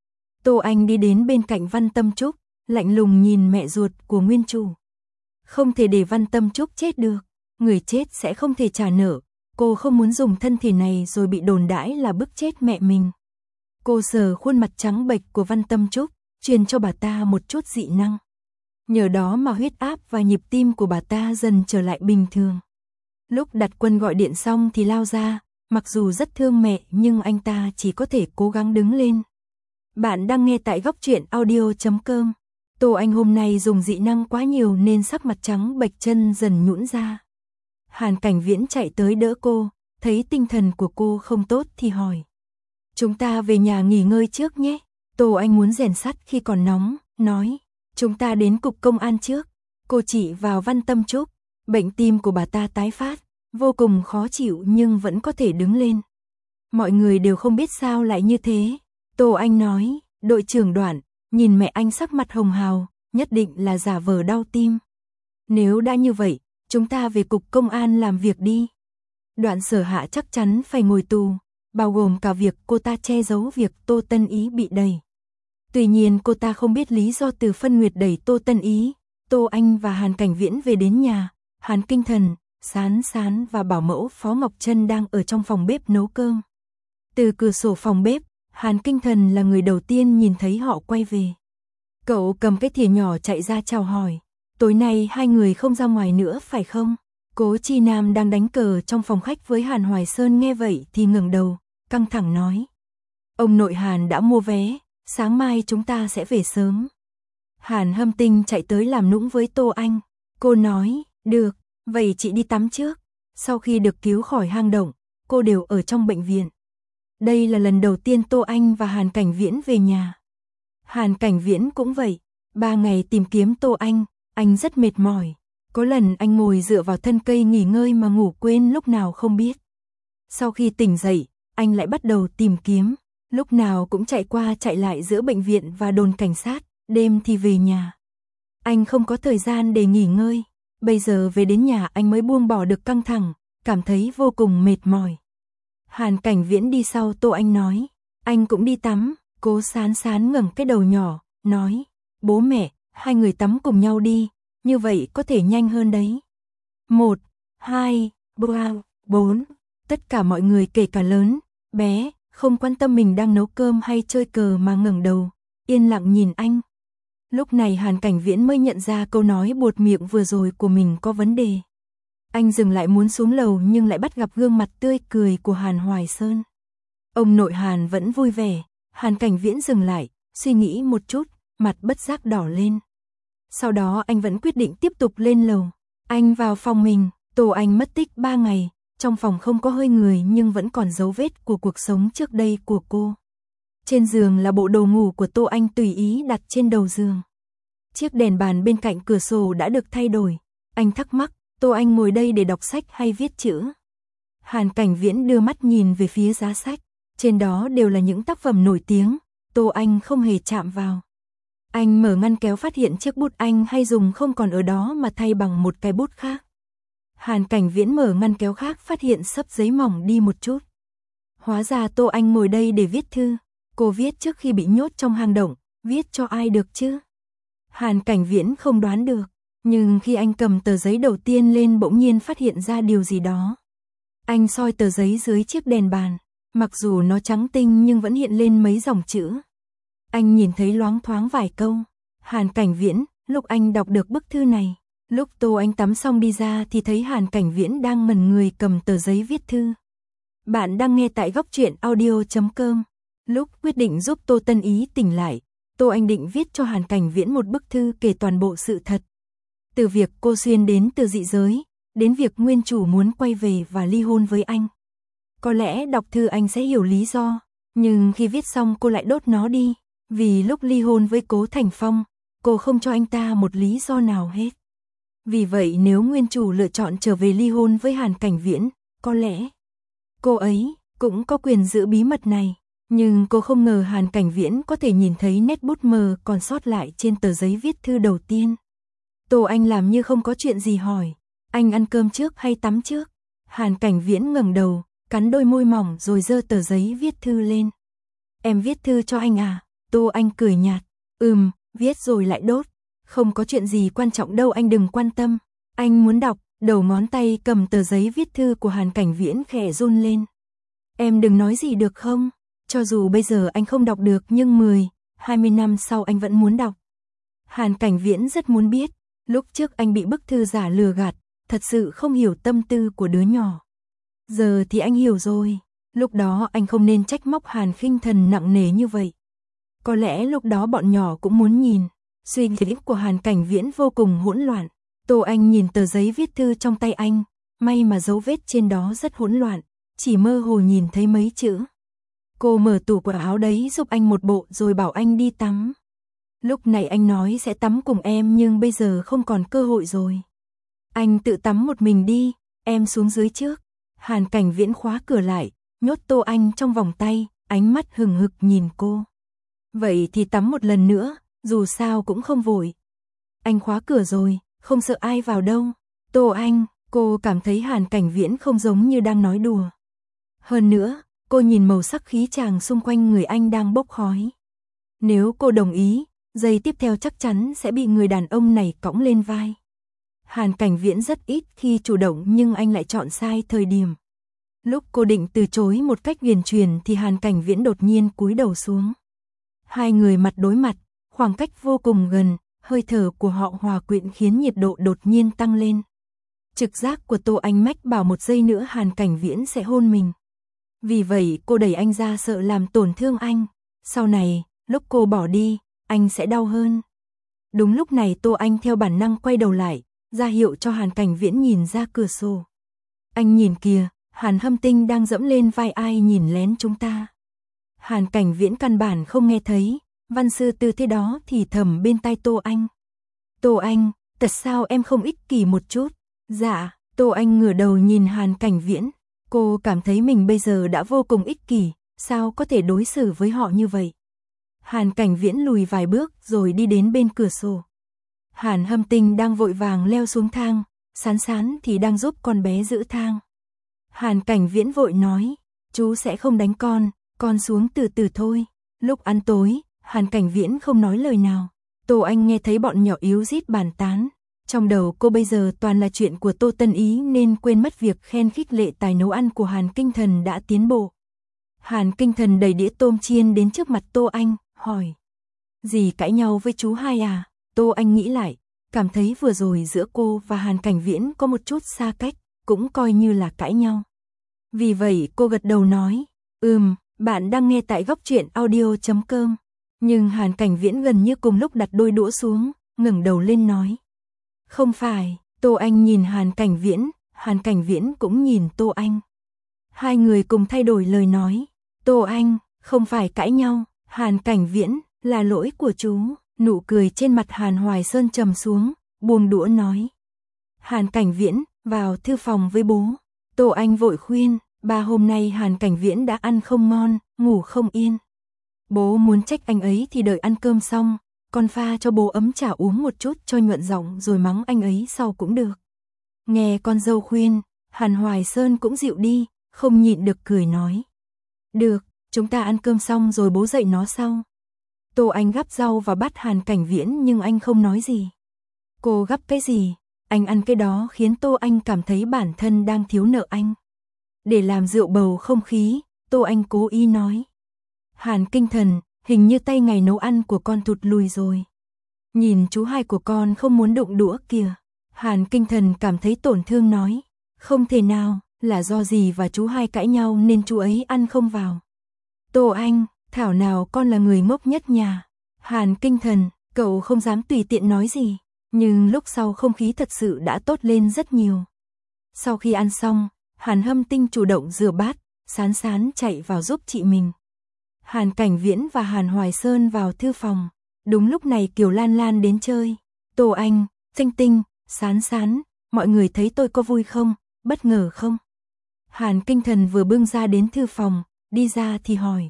Tô Anh đi đến bên cạnh Văn Tâm Trúc, lạnh lùng nhìn mẹ ruột của nguyên chủ. Không thể để Văn Tâm Trúc chết được, người chết sẽ không thể trả nợ, cô không muốn dùng thân thể này rồi bị đồn đãi là bức chết mẹ mình. Cô sờ khuôn mặt trắng bệch của Văn Tâm Trúc, truyền cho bà ta một chút dị năng. Nhờ đó mà huyết áp và nhịp tim của bà ta dần trở lại bình thường. Lúc Đặt Quân gọi điện xong thì lao ra, mặc dù rất thương mẹ nhưng anh ta chỉ có thể cố gắng đứng lên. Bạn đang nghe tại Góc Truyện Audio.com. Tô Anh hôm nay dùng dị năng quá nhiều nên sắc mặt trắng bệch, chân dần nhũn ra. Hàn Cảnh Viễn chạy tới đỡ cô, thấy tinh thần của cô không tốt thì hỏi. Chúng ta về nhà nghỉ ngơi trước nhé. Tô Anh muốn rèn sắt khi còn nóng, nói. Chúng ta đến cục công an trước. Cô chỉ vào Văn Tâm Trúc, bệnh tim của bà ta tái phát, vô cùng khó chịu nhưng vẫn có thể đứng lên. Mọi người đều không biết sao lại như thế. Tô Anh nói, đội trưởng Đoạn, nhìn mẹ anh sắc mặt hồng hào, nhất định là giả vờ đau tim. Nếu đã như vậy, chúng ta về cục công an làm việc đi. Đoạn Sở Hạ chắc chắn phải ngồi tù, bao gồm cả việc cô ta che giấu việc Tô Tân Ý bị đẩy. Tuy nhiên cô ta không biết lý do Từ Phân Nguyệt đẩy Tô Tân Ý. Tô Anh và Hàn Cảnh Viễn về đến nhà, Hàn Kinh Thần, Sán Sán và bảo mẫu Phó Ngọc Trân đang ở trong phòng bếp nấu cơm. Từ cửa sổ phòng bếp, Hàn Kinh Thần là người đầu tiên nhìn thấy họ quay về. Cậu cầm cái thìa nhỏ chạy ra chào hỏi. Tối nay hai người không ra ngoài nữa phải không? Cố Chi Nam đang đánh cờ trong phòng khách với Hàn Hoài Sơn nghe vậy thì ngẩng đầu, căng thẳng nói. Ông nội Hàn đã mua vé, sáng mai chúng ta sẽ về sớm. Hàn Hâm Tinh chạy tới làm nũng với Tô Anh. Cô nói, được, vậy chị đi tắm trước. Sau khi được cứu khỏi hang động, cô đều ở trong bệnh viện. Đây là lần đầu tiên Tô Anh và Hàn Cảnh Viễn về nhà. Hàn Cảnh Viễn cũng vậy, 3 ngày tìm kiếm Tô anh rất mệt mỏi. Có lần anh ngồi dựa vào thân cây nghỉ ngơi mà ngủ quên lúc nào không biết. Sau khi tỉnh dậy, anh lại bắt đầu tìm kiếm, lúc nào cũng chạy qua chạy lại giữa bệnh viện và đồn cảnh sát, đêm thì về nhà. Anh không có thời gian để nghỉ ngơi, bây giờ về đến nhà anh mới buông bỏ được căng thẳng, cảm thấy vô cùng mệt mỏi. Hàn Cảnh Viễn đi sau Tô Anh nói, anh cũng đi tắm. Cố Sán Sán ngẩng cái đầu nhỏ, nói, bố mẹ, hai người tắm cùng nhau đi, như vậy có thể nhanh hơn đấy. 1, 2, 3, 4, tất cả mọi người kể cả lớn, bé, không quan tâm mình đang nấu cơm hay chơi cờ mà ngẩng đầu, yên lặng nhìn anh. Lúc này Hàn Cảnh Viễn mới nhận ra câu nói buột miệng vừa rồi của mình có vấn đề. Anh dừng lại muốn xuống lầu nhưng lại bắt gặp gương mặt tươi cười của Hàn Hoài Sơn. Ông nội Hàn vẫn vui vẻ, Hàn Cảnh Viễn dừng lại, suy nghĩ một chút, mặt bất giác đỏ lên. Sau đó anh vẫn quyết định tiếp tục lên lầu. Anh vào phòng mình, Tô Anh mất tích 3 ngày, trong phòng không có hơi người nhưng vẫn còn dấu vết của cuộc sống trước đây của cô. Trên giường là bộ đồ ngủ của Tô Anh tùy ý đặt trên đầu giường. Chiếc đèn bàn bên cạnh cửa sổ đã được thay đổi. Anh thắc mắc, Tô Anh ngồi đây để đọc sách hay viết chữ? Hàn Cảnh Viễn đưa mắt nhìn về phía giá sách. Trên đó đều là những tác phẩm nổi tiếng, Tô Anh không hề chạm vào. Anh mở ngăn kéo phát hiện chiếc bút anh hay dùng không còn ở đó mà thay bằng một cái bút khác. Hàn Cảnh Viễn mở ngăn kéo khác phát hiện xấp giấy mỏng đi một chút. Hóa ra Tô Anh ngồi đây để viết thư. Cô viết trước khi bị nhốt trong hang động, viết cho ai được chứ? Hàn Cảnh Viễn không đoán được, nhưng khi anh cầm tờ giấy đầu tiên lên bỗng nhiên phát hiện ra điều gì đó. Anh soi tờ giấy dưới chiếc đèn bàn, mặc dù nó trắng tinh nhưng vẫn hiện lên mấy dòng chữ. Anh nhìn thấy loáng thoáng vài câu. Hàn Cảnh Viễn, lúc anh đọc được bức thư này, lúc Tô Anh tắm xong đi ra thì thấy Hàn Cảnh Viễn đang ngẩn người cầm tờ giấy viết thư. Bạn đang nghe tại góc truyện audio.com. Lúc quyết định giúp Tô Tân Ý tỉnh lại, Tô Anh định viết cho Hàn Cảnh Viễn một bức thư kể toàn bộ sự thật. Từ việc cô Xuyên đến từ dị giới, đến việc nguyên chủ muốn quay về và ly hôn với anh. Có lẽ đọc thư anh sẽ hiểu lý do, nhưng khi viết xong cô lại đốt nó đi. Vì lúc ly hôn với Cố Thành Phong, cô không cho anh ta một lý do nào hết. Vì vậy nếu nguyên chủ lựa chọn trở về ly hôn với Hàn Cảnh Viễn, có lẽ cô ấy cũng có quyền giữ bí mật này. Nhưng cô không ngờ Hàn Cảnh Viễn có thể nhìn thấy nét bút mờ còn sót lại trên tờ giấy viết thư đầu tiên. Tô Anh làm như không có chuyện gì hỏi, anh ăn cơm trước hay tắm trước? Hàn Cảnh Viễn ngẩng đầu, cắn đôi môi mỏng rồi giơ tờ giấy viết thư lên. Em viết thư cho anh à? Tô Anh cười nhạt, viết rồi lại đốt. Không có chuyện gì quan trọng đâu, anh đừng quan tâm. Anh muốn đọc, đầu ngón tay cầm tờ giấy viết thư của Hàn Cảnh Viễn khẽ run lên. Em đừng nói gì được không? Cho dù bây giờ anh không đọc được nhưng 10, 20 năm sau anh vẫn muốn đọc. Hàn Cảnh Viễn rất muốn biết, lúc trước anh bị bức thư giả lừa gạt, thật sự không hiểu tâm tư của đứa nhỏ. Giờ thì anh hiểu rồi, lúc đó anh không nên trách móc Hàn Khinh Thần nặng nề như vậy. Có lẽ lúc đó bọn nhỏ cũng muốn nhìn. Suy nghĩ của Hàn Cảnh Viễn vô cùng hỗn loạn. Tô Anh nhìn tờ giấy viết thư trong tay anh, may mà dấu vết trên đó rất hỗn loạn, chỉ mơ hồ nhìn thấy mấy chữ. Cô mở tủ quần áo đấy giúp anh một bộ rồi bảo anh đi tắm. Lúc này anh nói sẽ tắm cùng em nhưng bây giờ không còn cơ hội rồi. Anh tự tắm một mình đi, em xuống dưới trước. Hàn Cảnh Viễn khóa cửa lại, nhốt Tô Anh trong vòng tay, ánh mắt hừng hực nhìn cô. Vậy thì tắm một lần nữa, dù sao cũng không vội. Anh khóa cửa rồi, không sợ ai vào đâu. Tô Anh, cô cảm thấy Hàn Cảnh Viễn không giống như đang nói đùa. Hơn nữa, cô nhìn màu sắc khí chàng xung quanh người anh đang bốc khói. Nếu cô đồng ý, giây tiếp theo chắc chắn sẽ bị người đàn ông này cõng lên vai. Hàn Cảnh Viễn rất ít khi chủ động nhưng anh lại chọn sai thời điểm. Lúc cô định từ chối một cách huyền truyền thì Hàn Cảnh Viễn đột nhiên cúi đầu xuống. Hai người mặt đối mặt, khoảng cách vô cùng gần, hơi thở của họ hòa quyện khiến nhiệt độ đột nhiên tăng lên. Trực giác của Tô Anh mách bảo một giây nữa Hàn Cảnh Viễn sẽ hôn mình. Vì vậy cô đẩy anh ra sợ làm tổn thương anh. Sau này, lúc cô bỏ đi, anh sẽ đau hơn. Đúng lúc này Tô Anh theo bản năng quay đầu lại, ra hiệu cho Hàn Cảnh Viễn nhìn ra cửa sổ. Anh nhìn kìa, Hàn Hâm Tinh đang dẫm lên vai ai nhìn lén chúng ta. Hàn Cảnh Viễn căn bản không nghe thấy, văn sư tư thế đó thì thầm bên tai Tô Anh. Tô Anh, tại sao em không ích kỷ một chút? Dạ, Tô Anh ngửa đầu nhìn Hàn Cảnh Viễn. Cô cảm thấy mình bây giờ đã vô cùng ích kỷ, sao có thể đối xử với họ như vậy? Hàn Cảnh Viễn lùi vài bước rồi đi đến bên cửa sổ. Hàn Hâm Tinh đang vội vàng leo xuống thang, Sán Sán thì đang giúp con bé giữ thang. Hàn Cảnh Viễn vội nói, chú sẽ không đánh con xuống từ từ thôi. Lúc ăn tối, Hàn Cảnh Viễn không nói lời nào. Tô Anh nghe thấy bọn nhỏ íu rít bàn tán. Trong đầu cô bây giờ toàn là chuyện của Tô Tân Ý nên quên mất việc khen khích lệ tài nấu ăn của Hàn Kinh Thần đã tiến bộ. Hàn Kinh Thần đẩy đĩa tôm chiên đến trước mặt Tô Anh, hỏi. Dì cãi nhau với chú hai à? Tô Anh nghĩ lại, cảm thấy vừa rồi giữa cô và Hàn Cảnh Viễn có một chút xa cách, cũng coi như là cãi nhau. Vì vậy cô gật đầu nói, bạn đang nghe tại góc truyện audio.com. Nhưng Hàn Cảnh Viễn gần như cùng lúc đặt đôi đũa xuống, ngẩng đầu lên nói. Không phải, Tô Anh nhìn Hàn Cảnh Viễn cũng nhìn Tô Anh. Hai người cùng thay đổi lời nói. Tô Anh, không phải cãi nhau, Hàn Cảnh Viễn, là lỗi của chú. Nụ cười trên mặt Hàn Hoài Sơn trầm xuống, buông đũa nói. Hàn Cảnh Viễn, vào thư phòng với bố. Tô Anh vội khuyên, ba hôm nay Hàn Cảnh Viễn đã ăn không ngon, ngủ không yên. Bố muốn trách anh ấy thì đợi ăn cơm xong, con pha cho bố ấm trà uống một chút cho nhuận giọng rồi mắng anh ấy sau cũng được. Nghe con dâu khuyên, Hàn Hoài Sơn cũng dịu đi, không nhịn được cười nói. Được, chúng ta ăn cơm xong rồi bố dạy nó sau. Tô Anh gắp rau vào bát Hàn Cảnh Viễn nhưng anh không nói gì. Cô gắp cái gì, anh ăn cái đó khiến Tô Anh cảm thấy bản thân đang thiếu nợ anh. Để làm dịu bầu không khí, Tô Anh cố ý nói. Hàn Kinh Thần, hình như tay ngày nấu ăn của con thụt lùi rồi. Nhìn chú hai của con không muốn đụng đũa kìa. Hàn Kinh Thần cảm thấy tổn thương nói. Không thể nào, là do dì và chú hai cãi nhau nên chú ấy ăn không vào. Tô Anh, thảo nào con là người ngốc nhất nhà. Hàn Kinh Thần, cậu không dám tùy tiện nói gì. Nhưng lúc sau không khí thật sự đã tốt lên rất nhiều. Sau khi ăn xong, Hàn Hâm Tinh chủ động rửa bát, Sán Sán chạy vào giúp chị mình. Hàn Cảnh Viễn và Hàn Hoài Sơn vào thư phòng. Đúng lúc này Kiều Lan Lan đến chơi. Tô Anh, Tinh Tinh, Sán Sán, mọi người thấy tôi có vui không, bất ngờ không? Hàn Kinh Thần vừa bưng ra đến thư phòng, đi ra thì hỏi.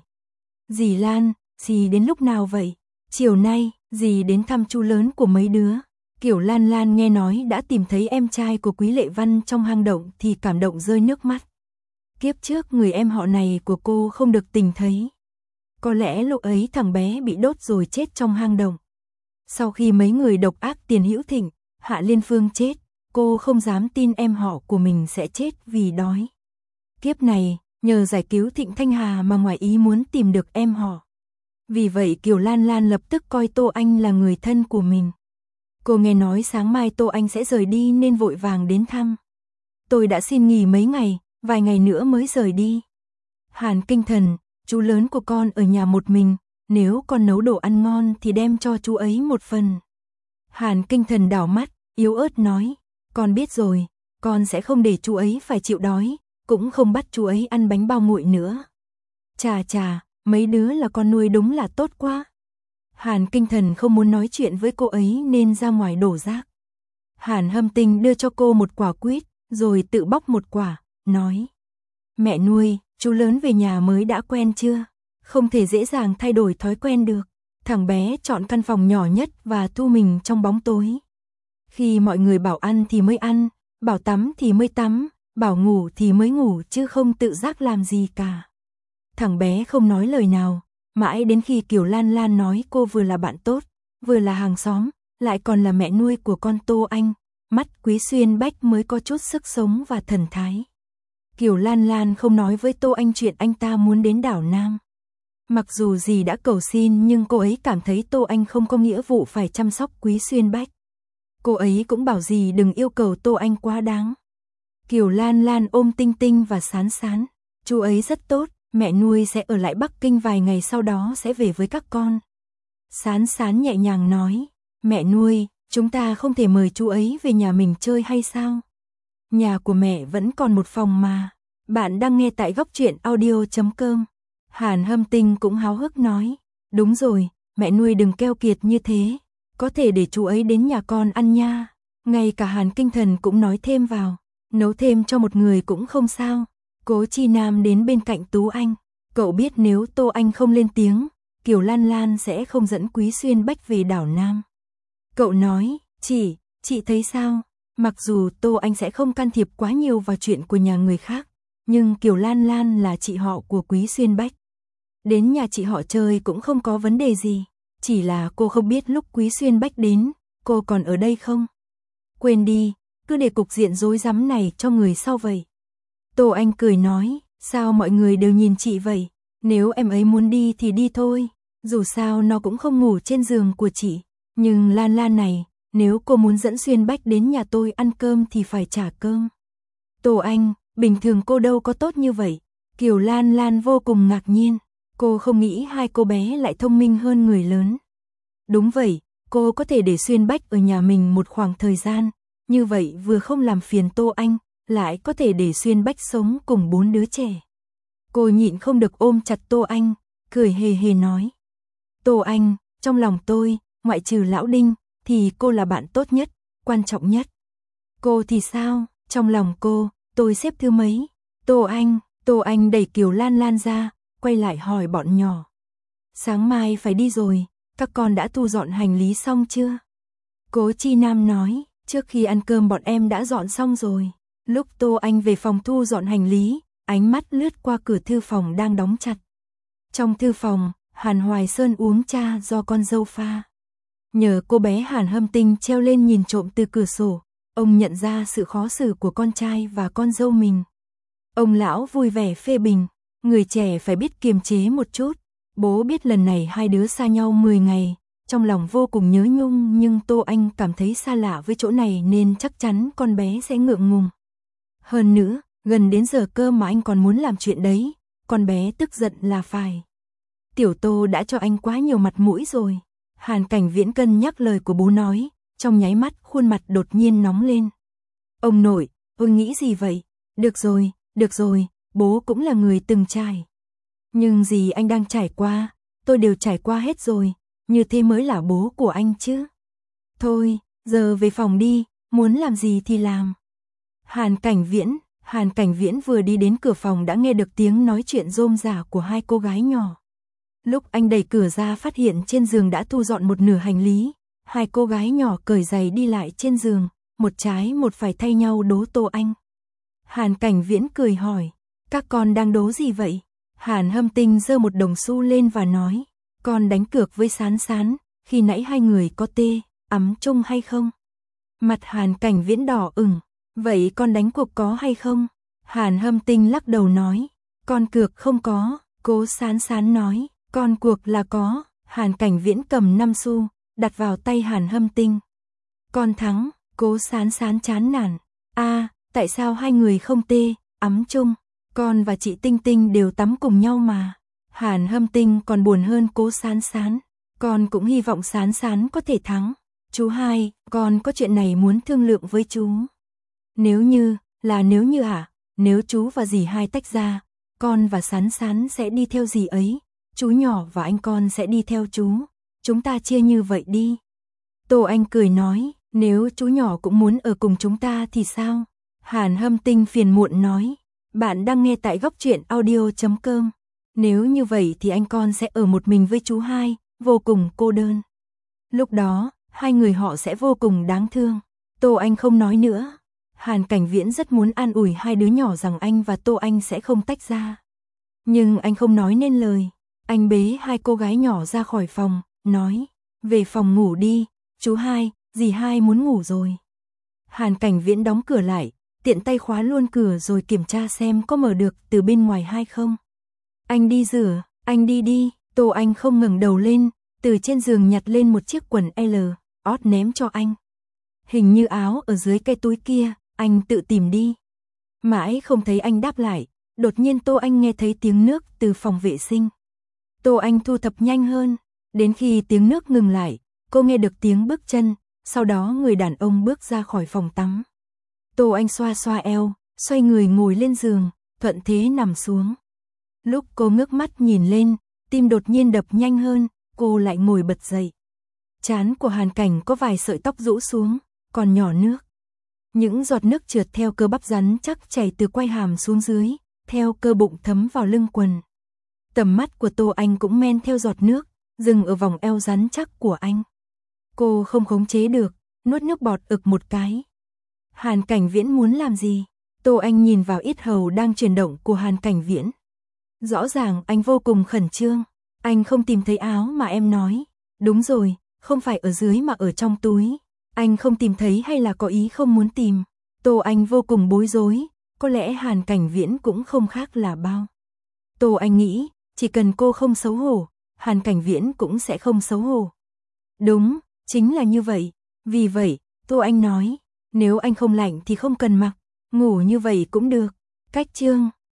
Dì Lan, dì đến lúc nào vậy? Chiều nay, dì đến thăm chú lớn của mấy đứa. Kiều Lan Lan nghe nói đã tìm thấy em trai của Quý Lệ Văn trong hang động thì cảm động rơi nước mắt. Kiếp trước người em họ này của cô không được tình thấy. Có lẽ lúc ấy thằng bé bị đốt rồi chết trong hang động. Sau khi mấy người độc ác Tiền Hữu Thịnh, Hạ Liên Phương chết, cô không dám tin em họ của mình sẽ chết vì đói. Kiếp này, nhờ giải cứu Thịnh Thanh Hà mà ngoài ý muốn tìm được em họ. Vì vậy Kiều Lan Lan lập tức coi Tô Anh là người thân của mình. Cô nghe nói sáng mai Tô Anh sẽ rời đi nên vội vàng đến thăm. Tôi đã xin nghỉ mấy ngày, vài ngày nữa mới rời đi. Hàn Kinh Thần, chú lớn của con ở nhà một mình, nếu con nấu đồ ăn ngon thì đem cho chú ấy một phần. Hàn Kinh Thần đảo mắt, yếu ớt nói, con biết rồi, con sẽ không để chú ấy phải chịu đói, cũng không bắt chú ấy ăn bánh bao nguội nữa. Chà chà, mấy đứa là con nuôi đúng là tốt quá. Hàn Kinh Thần không muốn nói chuyện với cô ấy nên ra ngoài đổ rác. Hàn Hâm Tinh đưa cho cô một quả quýt, rồi tự bóc một quả, nói. Mẹ nuôi, chú lớn về nhà mới đã quen chưa? Không thể dễ dàng thay đổi thói quen được. Thằng bé chọn căn phòng nhỏ nhất và thu mình trong bóng tối. Khi mọi người bảo ăn thì mới ăn, bảo tắm thì mới tắm, bảo ngủ thì mới ngủ chứ không tự giác làm gì cả. Thằng bé không nói lời nào, mãi đến khi Kiều Lan Lan nói cô vừa là bạn tốt, vừa là hàng xóm, lại còn là mẹ nuôi của con Tô Anh, mắt Quý Xuyên Bách mới có chút sức sống và thần thái. Kiều Lan Lan không nói với Tô Anh chuyện anh ta muốn đến đảo Nam. Mặc dù dì đã cầu xin nhưng cô ấy cảm thấy Tô Anh không có nghĩa vụ phải chăm sóc Quý Xuyên Bách. Cô ấy cũng bảo dì đừng yêu cầu Tô Anh quá đáng. Kiều Lan Lan ôm Tinh Tinh và Sán Sán. Chú ấy rất tốt, mẹ nuôi sẽ ở lại Bắc Kinh vài ngày sau đó sẽ về với các con. Sán Sán nhẹ nhàng nói, mẹ nuôi, chúng ta không thể mời chú ấy về nhà mình chơi hay sao? Nhà của mẹ vẫn còn một phòng mà. Bạn đang nghe tại góc truyện audio.com. Hàn Hâm Tinh cũng háo hức nói, đúng rồi, mẹ nuôi đừng keo kiệt như thế, có thể để chú ấy đến nhà con ăn nha. Ngay cả Hàn Kinh Thần cũng nói thêm vào, nấu thêm cho một người cũng không sao. Cố Chi Nam đến bên cạnh Tú Anh, cậu biết nếu Tô Anh không lên tiếng, Kiều Lan Lan sẽ không dẫn Quý Xuyên Bách về đảo Nam. Cậu nói, chị thấy sao? Mặc dù Tô Anh sẽ không can thiệp quá nhiều vào chuyện của nhà người khác, nhưng Kiều Lan Lan là chị họ của Quý Xuyên Bách. Đến nhà chị họ chơi cũng không có vấn đề gì, chỉ là cô không biết lúc Quý Xuyên Bách đến, cô còn ở đây không? Quên đi, cứ để cục diện rối rắm này cho người sau vậy. Tô Anh cười nói, sao mọi người đều nhìn chị vậy? Nếu em ấy muốn đi thì đi thôi, dù sao nó cũng không ngủ trên giường của chị. Nhưng Lan Lan này, nếu cô muốn dẫn Xuyên Bách đến nhà tôi ăn cơm thì phải trả cơm. Tô Anh, bình thường cô đâu có tốt như vậy. Kiều Lan Lan vô cùng ngạc nhiên, cô không nghĩ hai cô bé lại thông minh hơn người lớn. Đúng vậy, cô có thể để Xuyên Bách ở nhà mình một khoảng thời gian, như vậy vừa không làm phiền Tô Anh, lại có thể để Xuyên Bách sống cùng 4 đứa trẻ. Cô nhịn không được ôm chặt Tô Anh, cười hề hề nói. Tô Anh, trong lòng tôi, ngoại trừ Lão Đinh, thì cô là bạn tốt nhất, quan trọng nhất. Cô thì sao, trong lòng cô, tôi xếp thứ mấy? Tô Anh đẩy Kiều Lan Lan ra, quay lại hỏi bọn nhỏ. Sáng mai phải đi rồi, các con đã thu dọn hành lý xong chưa? Cố Chi Nam nói, trước khi ăn cơm bọn em đã dọn xong rồi. Lúc Tô Anh về phòng thu dọn hành lý, ánh mắt lướt qua cửa thư phòng đang đóng chặt. Trong thư phòng, Hàn Hoài Sơn uống trà do con dâu pha. Nhờ cô bé Hàn Hâm Tinh treo lên nhìn trộm từ cửa sổ, ông nhận ra sự khó xử của con trai và con dâu mình. Ông lão vui vẻ phê bình, người trẻ phải biết kiềm chế một chút. Bố biết lần này hai đứa xa nhau 10 ngày, trong lòng vô cùng nhớ nhung, nhưng Tô Anh cảm thấy xa lạ với chỗ này nên chắc chắn con bé sẽ ngượng ngùng. Hơn nữa, gần đến giờ cơm mà anh còn muốn làm chuyện đấy, con bé tức giận là phải. Tiểu Tô đã cho anh quá nhiều mặt mũi rồi. Hàn Cảnh Viễn cân nhắc lời của bố nói, trong nháy mắt khuôn mặt đột nhiên nóng lên. Ông nội, ông nghĩ gì vậy? Được rồi, bố cũng là người từng trải. Nhưng gì anh đang trải qua, tôi đều trải qua hết rồi, như thế mới là bố của anh chứ. Thôi, giờ về phòng đi, muốn làm gì thì làm. Hàn Cảnh Viễn vừa đi đến cửa phòng đã nghe được tiếng nói chuyện rôm rả của hai cô gái nhỏ. Lúc anh đẩy cửa ra phát hiện trên giường đã thu dọn một nửa hành lý, hai cô gái nhỏ cởi giày đi lại trên giường, một trái một phải thay nhau đố Tô Anh. Hàn Cảnh Viễn cười hỏi, các con đang đố gì vậy? Hàn Hâm Tinh giơ một đồng xu lên và nói, con đánh cược với Sán Sán, khi nãy hai người có ấm chung hay không? Mặt Hàn Cảnh Viễn đỏ ửng, vậy con đánh cuộc có hay không? Hàn Hâm Tinh lắc đầu nói, con cược không có. Cố Sán Sán nói, con cuộc là có. Hàn Cảnh Viễn cầm 5 xu, đặt vào tay Hàn Hâm Tinh. Con thắng. Cố Sán Sán chán nản. Tại sao hai người không ấm chung? Con và chị Tinh Tinh đều tắm cùng nhau mà. Hàn Hâm Tinh còn buồn hơn Cố Sán Sán. Con cũng hy vọng Sán Sán có thể thắng. Chú hai, con có chuyện này muốn thương lượng với chú. Nếu như nếu chú và dì hai tách ra, con và Sán Sán sẽ đi theo dì ấy, chú nhỏ và anh con sẽ đi theo chú. Chúng ta chia như vậy đi. Tô Anh cười nói, nếu chú nhỏ cũng muốn ở cùng chúng ta thì sao? Hàn Hâm Tinh phiền muộn nói, bạn đang nghe tại góc truyện audio.com. Nếu như vậy thì anh con sẽ ở một mình với chú hai, vô cùng cô đơn. Lúc đó, hai người họ sẽ vô cùng đáng thương. Tô Anh không nói nữa. Hàn Cảnh Viễn rất muốn an ủi hai đứa nhỏ rằng anh và Tô Anh sẽ không tách ra. Nhưng anh không nói nên lời. Anh bế hai cô gái nhỏ ra khỏi phòng, nói, về phòng ngủ đi, chú hai, dì hai muốn ngủ rồi. Hàn Cảnh Viễn đóng cửa lại, tiện tay khóa luôn cửa rồi kiểm tra xem có mở được từ bên ngoài hay không. Anh đi rửa, anh đi. Tô Anh không ngẩng đầu lên, từ trên giường nhặt lên một chiếc quần L, ót ném cho anh. Hình như áo ở dưới cái túi kia, anh tự tìm đi. Mãi không thấy anh đáp lại, đột nhiên Tô Anh nghe thấy tiếng nước từ phòng vệ sinh. Tô Anh thu thập nhanh hơn, đến khi tiếng nước ngừng lại, cô nghe được tiếng bước chân, sau đó người đàn ông bước ra khỏi phòng tắm. Tô Anh xoa xoa eo, xoay người ngồi lên giường, thuận thế nằm xuống. Lúc cô ngước mắt nhìn lên, tim đột nhiên đập nhanh hơn, cô lại ngồi bật dậy. Trán của Hàn Cảnh có vài sợi tóc rũ xuống, còn nhỏ nước. Những giọt nước trượt theo cơ bắp rắn chắc chảy từ quai hàm xuống dưới, theo cơ bụng thấm vào lưng quần. Tầm mắt của Tô Anh cũng men theo giọt nước, dừng ở vòng eo rắn chắc của anh. Cô không khống chế được, nuốt nước bọt ực một cái. Hàn Cảnh Viễn muốn làm gì? Tô Anh nhìn vào yết hầu đang chuyển động của Hàn Cảnh Viễn. Rõ ràng anh vô cùng khẩn trương. Anh không tìm thấy áo mà em nói. Đúng rồi, không phải ở dưới mà ở trong túi. Anh không tìm thấy hay là có ý không muốn tìm? Tô Anh vô cùng bối rối, có lẽ Hàn Cảnh Viễn cũng không khác là bao. Tô Anh nghĩ, chỉ cần cô không xấu hổ, Hàn Cảnh Viễn cũng sẽ không xấu hổ. Đúng, chính là như vậy. Vì vậy, Tô Anh nói, nếu anh không lạnh thì không cần mặc, ngủ như vậy cũng được. Cách chương